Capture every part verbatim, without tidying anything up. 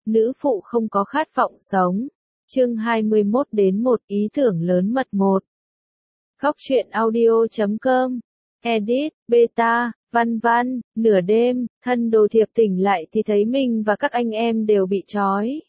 nữ phụ không có khát vọng sống. Chương hai mươi mốt đến một ý tưởng lớn mật một. Góc truyện audio chấm com. Edit, beta, văn văn, nửa đêm, thân đồ thiệp tỉnh lại thì thấy mình và các anh em đều bị trói.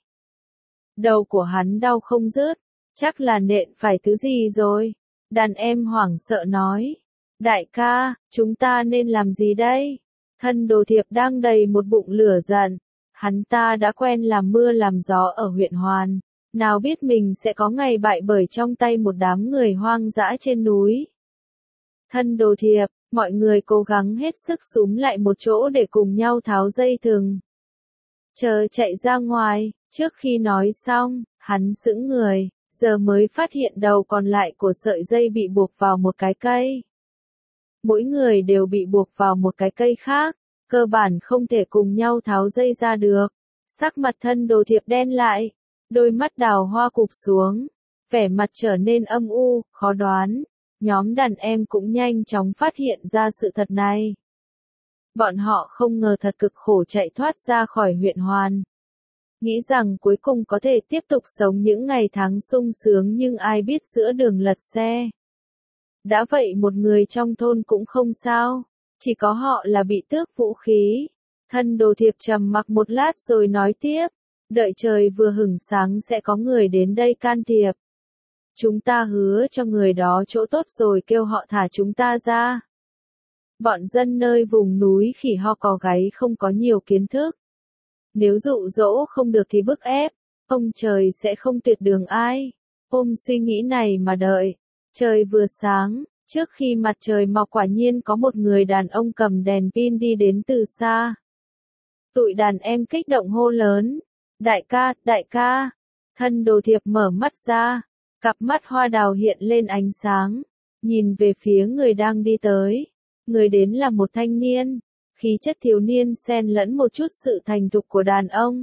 Đầu của hắn đau không dứt, chắc là nện phải thứ gì rồi. Đàn em hoảng sợ nói. Đại ca, chúng ta nên làm gì đây? Thân đồ thiệp đang đầy một bụng lửa giận. Hắn ta đã quen làm mưa làm gió ở huyện Hoàn. Nào biết mình sẽ có ngày bại bởi trong tay một đám người hoang dã trên núi. Thân đồ thiệp, mọi người cố gắng hết sức xúm lại một chỗ để cùng nhau tháo dây thừng. Chờ chạy ra ngoài, trước khi nói xong, hắn sững người, giờ mới phát hiện đầu còn lại của sợi dây bị buộc vào một cái cây. Mỗi người đều bị buộc vào một cái cây khác, cơ bản không thể cùng nhau tháo dây ra được. Sắc mặt thân đồ thiệp đen lại, đôi mắt đào hoa cụp xuống, vẻ mặt trở nên âm u, khó đoán. Nhóm đàn em cũng nhanh chóng phát hiện ra sự thật này. Bọn họ không ngờ thật cực khổ chạy thoát ra khỏi huyện Hoàn. Nghĩ rằng cuối cùng có thể tiếp tục sống những ngày tháng sung sướng, nhưng ai biết giữa đường lật xe. Đã vậy một người trong thôn cũng không sao, chỉ có họ là bị tước vũ khí. Thân đồ thiệp trầm mặc một lát rồi nói tiếp, đợi trời vừa hửng sáng sẽ có người đến đây can thiệp. Chúng ta hứa cho người đó chỗ tốt rồi kêu họ thả chúng ta ra. Bọn dân nơi vùng núi khỉ ho cò gáy không có nhiều kiến thức. Nếu dụ dỗ không được thì bức ép, ông trời sẽ không tuyệt đường ai. Ôm suy nghĩ này mà đợi. Trời vừa sáng, trước khi mặt trời mọc quả nhiên có một người đàn ông cầm đèn pin đi đến từ xa. Tụi đàn em kích động hô lớn. Đại ca, đại ca. Thân đồ thiệp mở mắt ra. Cặp mắt hoa đào hiện lên ánh sáng. Nhìn về phía người đang đi tới. Người đến là một thanh niên. Khí chất thiếu niên xen lẫn một chút sự thành thục của đàn ông.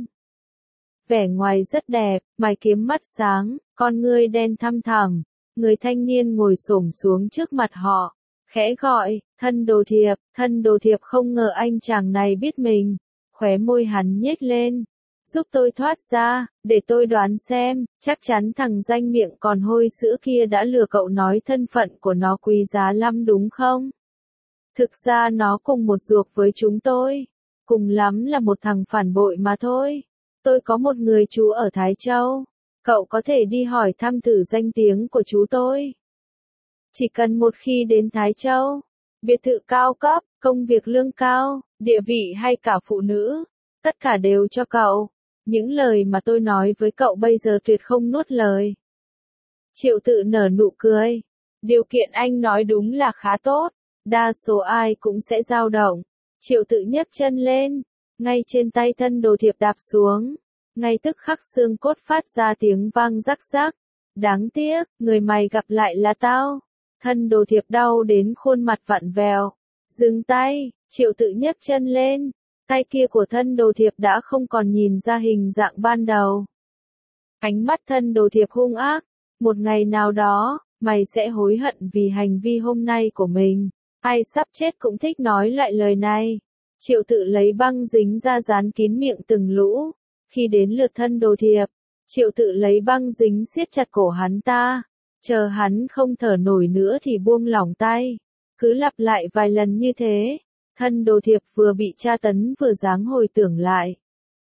Vẻ ngoài rất đẹp, mày kiếm mắt sáng, con ngươi đen thăm thẳm. Người thanh niên ngồi xổm xuống trước mặt họ, khẽ gọi, thân đồ thiệp. Thân đồ thiệp không ngờ anh chàng này biết mình, khóe môi hắn nhếch lên. Giúp tôi thoát ra, để tôi đoán xem, chắc chắn thằng danh miệng còn hôi sữa kia đã lừa cậu nói thân phận của nó quý giá lắm đúng không? Thực ra nó cùng một ruột với chúng tôi, cùng lắm là một thằng phản bội mà thôi. Tôi có một người chú ở Thái Châu, cậu có thể đi hỏi thăm thử danh tiếng của chú tôi. Chỉ cần một khi đến Thái Châu, biệt thự cao cấp, công việc lương cao, địa vị hay cả phụ nữ, tất cả đều cho cậu. Những lời mà tôi nói với cậu bây giờ tuyệt không nuốt lời. Triệu Tự nở nụ cười. Điều kiện anh nói đúng là khá tốt. Đa số ai cũng sẽ dao động. Triệu Tự nhấc chân lên. Ngay trên tay thân đồ thiệp đạp xuống. Ngay tức khắc xương cốt phát ra tiếng vang rắc rắc. Đáng tiếc, người mày gặp lại là tao. Thân đồ thiệp đau đến khuôn mặt vặn vẹo. Dừng tay, Triệu Tự nhấc chân lên. Tay kia của thân đồ thiệp đã không còn nhìn ra hình dạng ban đầu. Ánh mắt thân đồ thiệp hung ác. Một ngày nào đó, mày sẽ hối hận vì hành vi hôm nay của mình. Ai sắp chết cũng thích nói lại lời này. Triệu Tự lấy băng dính ra dán kín miệng từng lũ. Khi đến lượt thân đồ thiệp, Triệu Tự lấy băng dính siết chặt cổ hắn ta. Chờ hắn không thở nổi nữa thì buông lỏng tay. Cứ lặp lại vài lần như thế. Thân đồ thiệp vừa bị tra tấn vừa dáng hồi tưởng lại.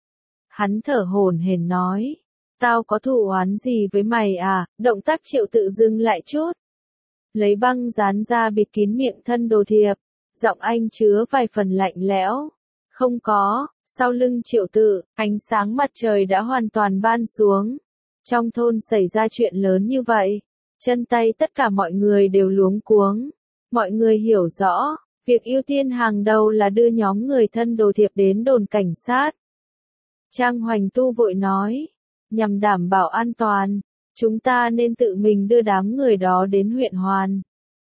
Hắn thở hổn hển nói. Tao có thù oán gì với mày à? Động tác Triệu Tự dừng lại chút. Lấy băng dán ra bịt kín miệng thân đồ thiệp. Giọng anh chứa vài phần lạnh lẽo. Không có. Sau lưng Triệu Tự, ánh sáng mặt trời đã hoàn toàn ban xuống. Trong thôn xảy ra chuyện lớn như vậy. Chân tay tất cả mọi người đều luống cuống. Mọi người hiểu rõ. Việc ưu tiên hàng đầu là đưa nhóm người thân đồ thiệp đến đồn cảnh sát. Trang Hoành Tu vội nói, nhằm đảm bảo an toàn, chúng ta nên tự mình đưa đám người đó đến huyện Hoàn.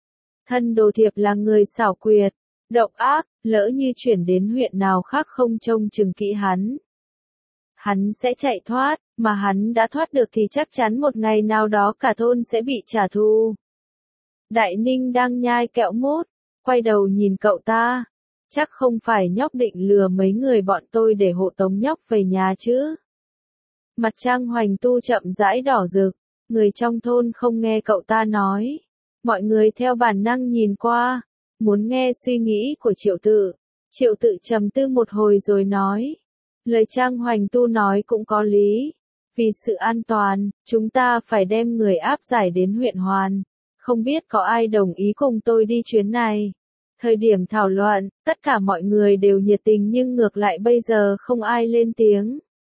Thân đồ thiệp là người xảo quyệt, độc ác, lỡ như chuyển đến huyện nào khác không trông chừng kỹ hắn. Hắn sẽ chạy thoát, mà hắn đã thoát được thì chắc chắn một ngày nào đó cả thôn sẽ bị trả thù. Đại Ninh đang nhai kẹo mút. Quay đầu nhìn cậu ta, chắc không phải nhóc định lừa mấy người bọn tôi để hộ tống nhóc về nhà chứ. Mặt Trang Hoành Tu chậm rãi đỏ rực, người trong thôn không nghe cậu ta nói. Mọi người theo bản năng nhìn qua, muốn nghe suy nghĩ của Triệu Tự. Triệu Tự trầm tư một hồi rồi nói. Lời Trang Hoành Tu nói cũng có lý. Vì sự an toàn, chúng ta phải đem người áp giải đến huyện Hoàn. Không biết có ai đồng ý cùng tôi đi chuyến này. Thời điểm thảo luận, tất cả mọi người đều nhiệt tình nhưng ngược lại bây giờ không ai lên tiếng.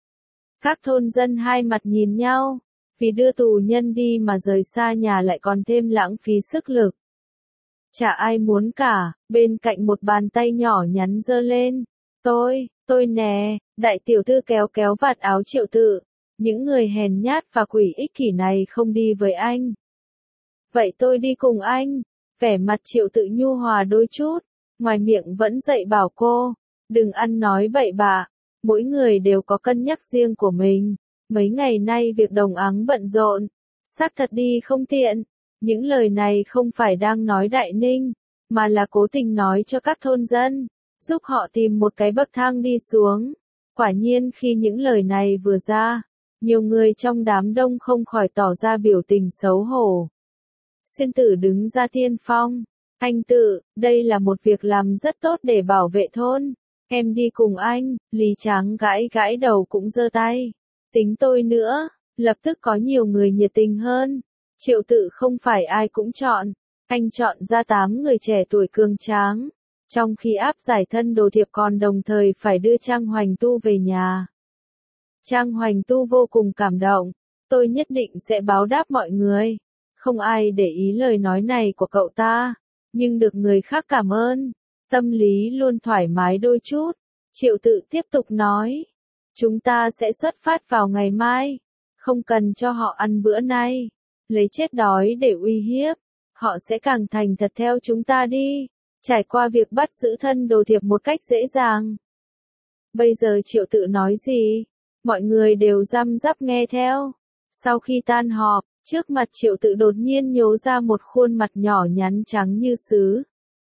Các thôn dân hai mặt nhìn nhau, vì đưa tù nhân đi mà rời xa nhà lại còn thêm lãng phí sức lực. Chả ai muốn cả, bên cạnh một bàn tay nhỏ nhắn giơ lên. Tôi, tôi nè, đại tiểu thư kéo kéo vạt áo Triệu Tự. Những người hèn nhát và quỷ ích kỷ này không đi với anh. Vậy tôi đi cùng anh. Vẻ mặt Triệu Tự nhu hòa đôi chút, ngoài miệng vẫn dạy bảo cô. Đừng ăn nói bậy bạ, mỗi người đều có cân nhắc riêng của mình. Mấy ngày nay việc đồng áng bận rộn, xác thật đi không tiện. Những lời này không phải đang nói Đại Ninh, mà là cố tình nói cho các thôn dân, giúp họ tìm một cái bậc thang đi xuống. Quả nhiên khi những lời này vừa ra, nhiều người trong đám đông không khỏi tỏ ra biểu tình xấu hổ. Xuyên Tử đứng ra tiên phong. Anh Tự, đây là một việc làm rất tốt để bảo vệ thôn. Em đi cùng anh. Lý Tráng gãi gãi đầu cũng giơ tay. Tính tôi nữa. Lập tức có nhiều người nhiệt tình hơn. Triệu Tự không phải ai cũng chọn. Anh chọn ra tám người trẻ tuổi cường tráng. Trong khi áp giải thân Đồ Thiệp còn đồng thời phải đưa Trang Hoành Tu về nhà. Trang Hoành Tu vô cùng cảm động. Tôi nhất định sẽ báo đáp mọi người. Không ai để ý lời nói này của cậu ta, nhưng được người khác cảm ơn, tâm lý luôn thoải mái đôi chút. Triệu Tự tiếp tục nói, chúng ta sẽ xuất phát vào ngày mai, không cần cho họ ăn bữa nay, lấy chết đói để uy hiếp, họ sẽ càng thành thật theo chúng ta đi, trải qua việc bắt giữ thân Đồ Thiệp một cách dễ dàng. Bây giờ Triệu Tự nói gì, mọi người đều răm rắp nghe theo. Sau khi tan họp, trước mặt Triệu Tự đột nhiên nhố ra một khuôn mặt nhỏ nhắn trắng như sứ.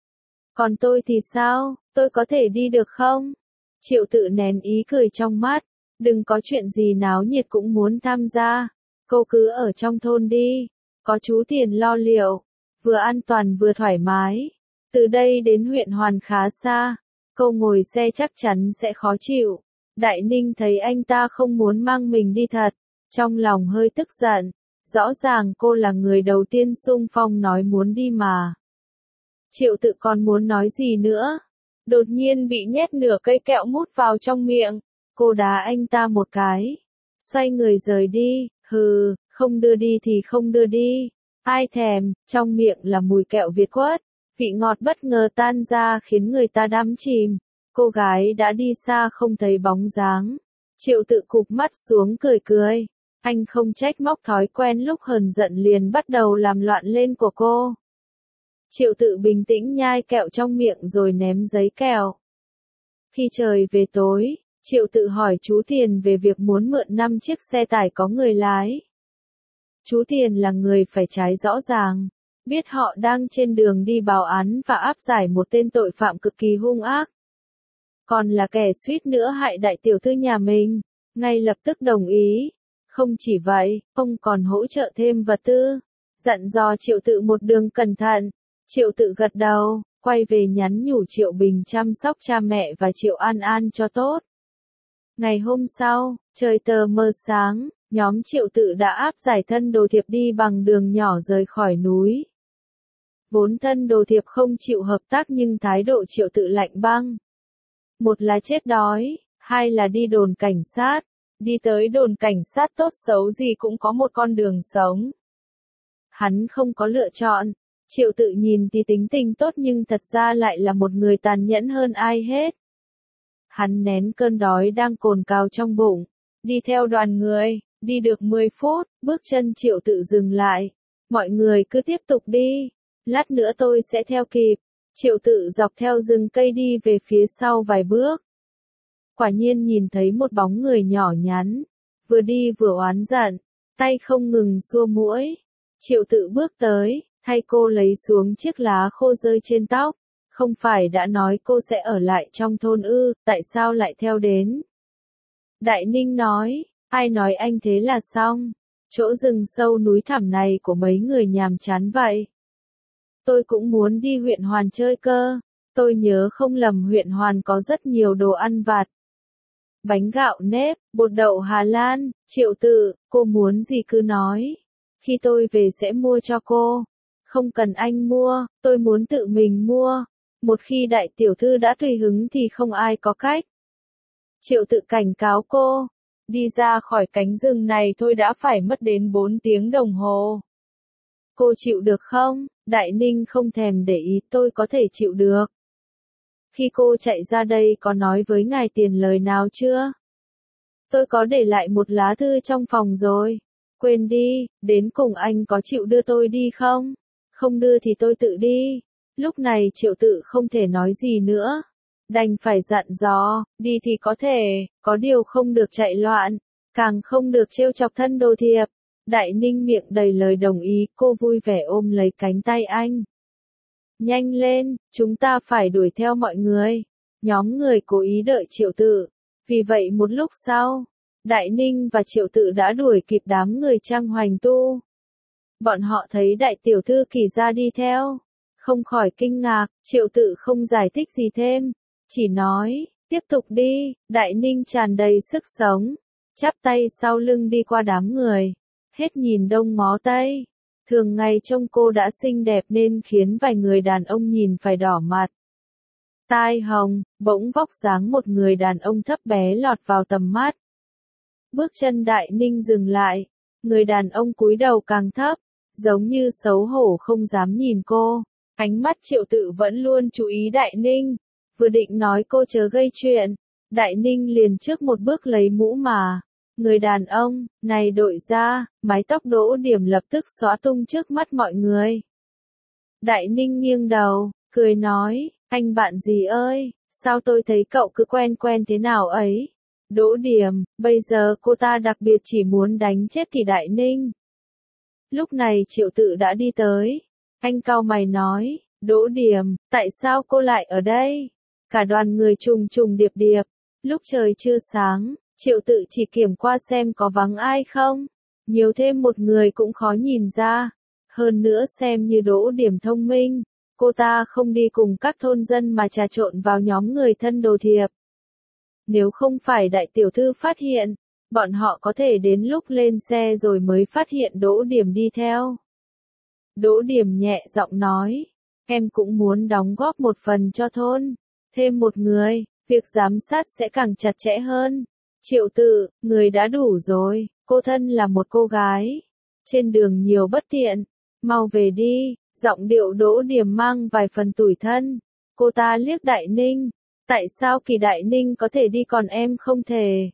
Còn tôi thì sao, tôi có thể đi được không? Triệu Tự nén ý cười trong mắt, đừng có chuyện gì náo nhiệt cũng muốn tham gia. Cô cứ ở trong thôn đi, có chú Tiền lo liệu, vừa an toàn vừa thoải mái. Từ đây đến huyện Hoàn khá xa, cô ngồi xe chắc chắn sẽ khó chịu. Đại Ninh thấy anh ta không muốn mang mình đi thật, trong lòng hơi tức giận. Rõ ràng cô là người đầu tiên xung phong nói muốn đi mà. Triệu Tự còn muốn nói gì nữa? Đột nhiên bị nhét nửa cây kẹo mút vào trong miệng. Cô đá anh ta một cái. Xoay người rời đi. Hừ, không đưa đi thì không đưa đi. Ai thèm, trong miệng là mùi kẹo Việt quất. Vị ngọt bất ngờ tan ra khiến người ta đắm chìm. Cô gái đã đi xa không thấy bóng dáng. Triệu Tự cụp mắt xuống cười cười. Anh không trách móc thói quen lúc hờn giận liền bắt đầu làm loạn lên của cô. Triệu Tự bình tĩnh nhai kẹo trong miệng rồi ném giấy kẹo. Khi trời về tối, Triệu Tự hỏi chú Tiền về việc muốn mượn năm chiếc xe tải có người lái. Chú Tiền là người phải trái rõ ràng, biết họ đang trên đường đi báo án và áp giải một tên tội phạm cực kỳ hung ác. Còn là kẻ suýt nữa hại đại tiểu thư nhà mình, ngay lập tức đồng ý. Không chỉ vậy, ông còn hỗ trợ thêm vật tư, dặn dò Triệu Tự một đường cẩn thận. Triệu Tự gật đầu, quay về nhắn nhủ Triệu Bình chăm sóc cha mẹ và Triệu An An cho tốt. Ngày hôm sau, trời tờ mờ sáng, nhóm Triệu Tự đã áp giải thân Đồ Thiệp đi bằng đường nhỏ rời khỏi núi. Vốn thân Đồ Thiệp không chịu hợp tác nhưng thái độ Triệu Tự lạnh băng. Một là chết đói, hai là đi đồn cảnh sát. Đi tới đồn cảnh sát tốt xấu gì cũng có một con đường sống. Hắn không có lựa chọn. Triệu Tự nhìn thì tính tình tốt nhưng thật ra lại là một người tàn nhẫn hơn ai hết. Hắn nén cơn đói đang cồn cào trong bụng. Đi theo đoàn người, đi được mười phút, bước chân Triệu Tự dừng lại. Mọi người cứ tiếp tục đi. Lát nữa tôi sẽ theo kịp. Triệu Tự dọc theo rừng cây đi về phía sau vài bước. Quả nhiên nhìn thấy một bóng người nhỏ nhắn, vừa đi vừa oán giận, tay không ngừng xua muỗi. Triệu Tự bước tới, thay cô lấy xuống chiếc lá khô rơi trên tóc. Không phải đã nói cô sẽ ở lại trong thôn ư, tại sao lại theo đến? Đại Ninh nói, Ai nói anh thế là xong? Chỗ rừng sâu núi thẳm này của mấy người nhàm chán vậy. Tôi cũng muốn đi huyện Hoàn chơi cơ. Tôi nhớ không lầm huyện Hoàn có rất nhiều đồ ăn vặt. Bánh gạo nếp, bột đậu Hà Lan, Triệu Tự, cô muốn gì cứ nói. Khi tôi về sẽ mua cho cô. Không cần anh mua, tôi muốn tự mình mua. Một khi đại tiểu thư đã tùy hứng thì không ai có cách. Triệu Tự cảnh cáo cô. Đi ra khỏi cánh rừng này tôi đã phải mất đến bốn tiếng đồng hồ. Cô chịu được không? Đại Ninh không thèm để ý, tôi có thể chịu được. Khi cô chạy ra đây có nói với ngài tiền lời nào chưa? Tôi có để lại một lá thư trong phòng rồi. Quên đi, đến cùng anh có chịu đưa tôi đi không? Không đưa thì tôi tự đi. Lúc này Triệu Tự không thể nói gì nữa. Đành phải dặn dò, đi thì có thể, có điều không được chạy loạn, càng không được trêu chọc thân đồ thiệp. Đại Ninh miệng đầy lời đồng ý, cô vui vẻ ôm lấy cánh tay anh. Nhanh lên, chúng ta phải đuổi theo mọi người. Nhóm người cố ý đợi Triệu Tự. Vì vậy một lúc sau, Đại Ninh và Triệu Tự đã đuổi kịp đám người Trang Hoành Tu. Bọn họ thấy đại tiểu thư Kỳ ra đi theo. Không khỏi kinh ngạc, Triệu Tự không giải thích gì thêm. Chỉ nói, tiếp tục đi. Đại Ninh tràn đầy sức sống. Chắp tay sau lưng đi qua đám người. Hết nhìn đông ngó tây. Thường ngày trông cô đã xinh đẹp nên khiến vài người đàn ông nhìn phải đỏ mặt. Tai hồng, bỗng vóc dáng một người đàn ông thấp bé lọt vào tầm mắt. Bước chân Đại Ninh dừng lại. Người đàn ông cúi đầu càng thấp, giống như xấu hổ không dám nhìn cô. Ánh mắt Triệu Tự vẫn luôn chú ý Đại Ninh. Vừa định nói cô chớ gây chuyện. Đại Ninh liền trước một bước lấy mũ mà. Người đàn ông, này đội ra, mái tóc Đỗ Điểm lập tức xóa tung trước mắt mọi người. Đại Ninh nghiêng đầu, cười nói, anh bạn gì ơi, sao tôi thấy cậu cứ quen quen thế nào ấy? Đỗ Điểm, bây giờ cô ta đặc biệt chỉ muốn đánh chết thì Đại Ninh. Lúc này Triệu Tự đã đi tới. Anh cau mày nói, Đỗ Điểm, tại sao cô lại ở đây? Cả đoàn người trùng trùng điệp điệp. Lúc trời chưa sáng, Triệu Tự chỉ kiểm qua xem có vắng ai không. Nhiều thêm một người cũng khó nhìn ra. Hơn nữa xem như Đỗ Điểm thông minh. Cô ta không đi cùng các thôn dân mà trà trộn vào nhóm người thân đồ thiệp. Nếu không phải đại tiểu thư phát hiện, bọn họ có thể đến lúc lên xe rồi mới phát hiện Đỗ Điểm đi theo. Đỗ Điểm nhẹ giọng nói, em cũng muốn đóng góp một phần cho thôn. Thêm một người, việc giám sát sẽ càng chặt chẽ hơn. Triệu Tự, người đã đủ rồi, cô thân là một cô gái. Trên đường nhiều bất tiện, mau về đi, giọng điệu Đỗ Điểm mang vài phần tủi thân. Cô ta liếc Đại Ninh, tại sao Kỳ Đại Ninh có thể đi còn em không thể?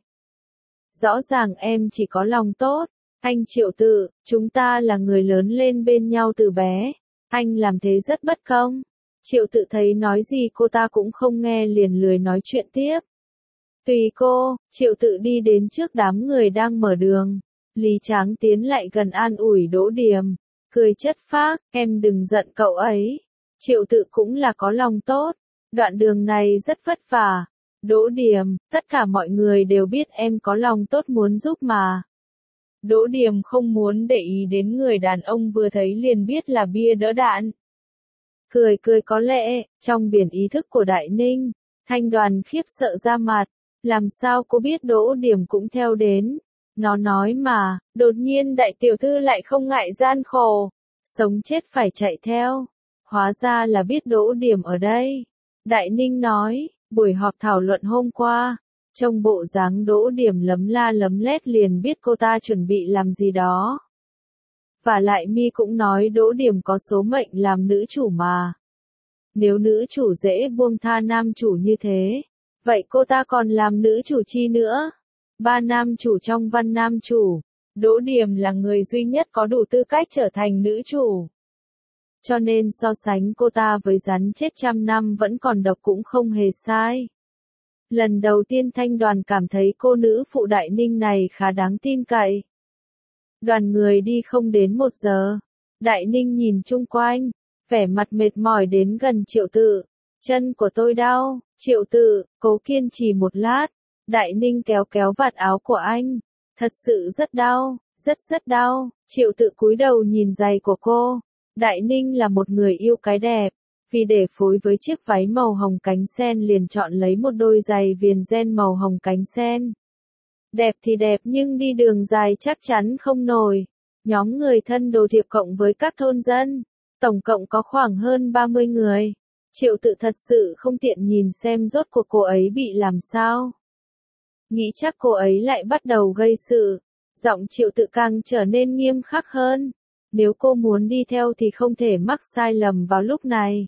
Rõ ràng em chỉ có lòng tốt. Anh Triệu Tự, chúng ta là người lớn lên bên nhau từ bé. Anh làm thế rất bất công. Triệu Tự thấy nói gì cô ta cũng không nghe liền lười nói chuyện tiếp. Tùy cô, Triệu Tự đi đến trước đám người đang mở đường. Lý Tráng tiến lại gần an ủi Đỗ Điểm. Cười chất phác, em đừng giận cậu ấy. Triệu Tự cũng là có lòng tốt. Đoạn đường này rất vất vả. Đỗ Điểm, tất cả mọi người đều biết em có lòng tốt muốn giúp mà. Đỗ Điểm không muốn để ý đến người đàn ông vừa thấy liền biết là bia đỡ đạn. Cười cười có lẽ, trong biển ý thức của Đại Ninh, Thanh Đoàn khiếp sợ ra mặt. Làm sao cô biết Đỗ Điểm cũng theo đến? Nó nói mà, đột nhiên đại tiểu thư lại không ngại gian khổ. Sống chết phải chạy theo. Hóa ra là biết Đỗ Điểm ở đây. Đại Ninh nói, buổi họp thảo luận hôm qua. Trong bộ dáng Đỗ Điểm lấm la lấm lét liền biết cô ta chuẩn bị làm gì đó. Và lại Mi cũng nói Đỗ Điểm có số mệnh làm nữ chủ mà. Nếu nữ chủ dễ buông tha nam chủ như thế, vậy cô ta còn làm nữ chủ chi nữa? Ba nam chủ trong văn nam chủ, Đỗ Điểm là người duy nhất có đủ tư cách trở thành nữ chủ. Cho nên so sánh cô ta với rắn chết trăm năm vẫn còn độc cũng không hề sai. Lần đầu tiên Thanh Đoàn cảm thấy cô nữ phụ Đại Ninh này khá đáng tin cậy. Đoàn người đi không đến một giờ. Đại Ninh nhìn chung quanh, vẻ mặt mệt mỏi đến gần Triệu Tự. Chân của tôi đau. Triệu Tự, cố kiên trì một lát. Đại Ninh kéo kéo vạt áo của anh. Thật sự rất đau, rất rất đau. Triệu Tự cúi đầu nhìn giày của cô. Đại Ninh là một người yêu cái đẹp. Vì để phối với chiếc váy màu hồng cánh sen liền chọn lấy một đôi giày viền ren màu hồng cánh sen. Đẹp thì đẹp nhưng đi đường dài chắc chắn không nổi. Nhóm người thân Đồ Thiệp cộng với các thôn dân, tổng cộng có khoảng hơn ba mươi người. Triệu Tự thật sự không tiện nhìn xem rốt cuộc cô ấy bị làm sao. Nghĩ chắc cô ấy lại bắt đầu gây sự. Giọng Triệu Tự càng trở nên nghiêm khắc hơn. Nếu cô muốn đi theo thì không thể mắc sai lầm vào lúc này.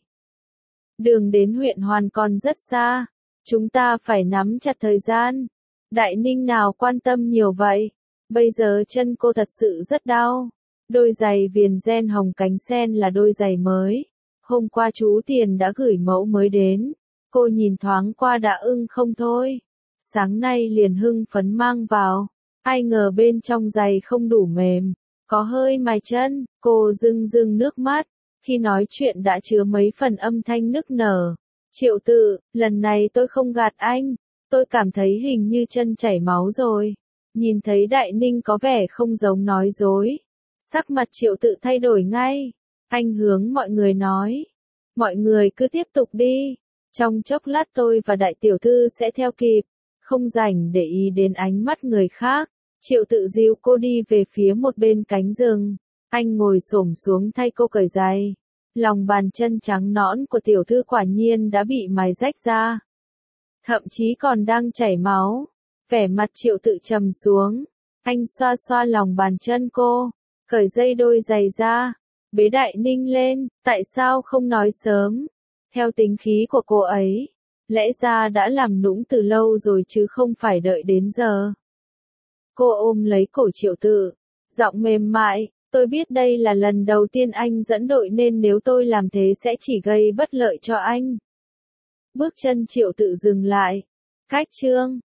Đường đến huyện Hoàn còn rất xa. Chúng ta phải nắm chặt thời gian. Đại Ninh nào quan tâm nhiều vậy. Bây giờ chân cô thật sự rất đau. Đôi giày viền ren hồng cánh sen là đôi giày mới. Hôm qua chú Tiền đã gửi mẫu mới đến. Cô nhìn thoáng qua đã ưng không thôi. Sáng nay liền hưng phấn mang vào. Ai ngờ bên trong giày không đủ mềm. Có hơi mài chân. Cô rưng rưng nước mắt. Khi nói chuyện đã chứa mấy phần âm thanh nức nở. Triệu Tự, lần này tôi không gạt anh. Tôi cảm thấy hình như chân chảy máu rồi. Nhìn thấy Đại Ninh có vẻ không giống nói dối. Sắc mặt Triệu Tự thay đổi ngay. Anh hướng mọi người nói. Mọi người cứ tiếp tục đi. Trong chốc lát tôi và đại tiểu thư sẽ theo kịp. Không rảnh để ý đến ánh mắt người khác. Triệu Tự dìu cô đi về phía một bên cánh rừng. Anh ngồi xổm xuống thay cô cởi giày. Lòng bàn chân trắng nõn của tiểu thư quả nhiên đã bị mài rách ra. Thậm chí còn đang chảy máu. Vẻ mặt Triệu Tự trầm xuống. Anh xoa xoa lòng bàn chân cô. Cởi dây đôi giày ra. Bế Đại Ninh lên. Tại sao không nói sớm? Theo tính khí của cô ấy. Lẽ ra đã làm nũng từ lâu rồi chứ không phải đợi đến giờ. Cô ôm lấy cổ Triệu Tự. Giọng mềm mại. Tôi biết đây là lần đầu tiên anh dẫn đội nên nếu tôi làm thế sẽ chỉ gây bất lợi cho anh. Bước chân Triệu Tự dừng lại. Cách chương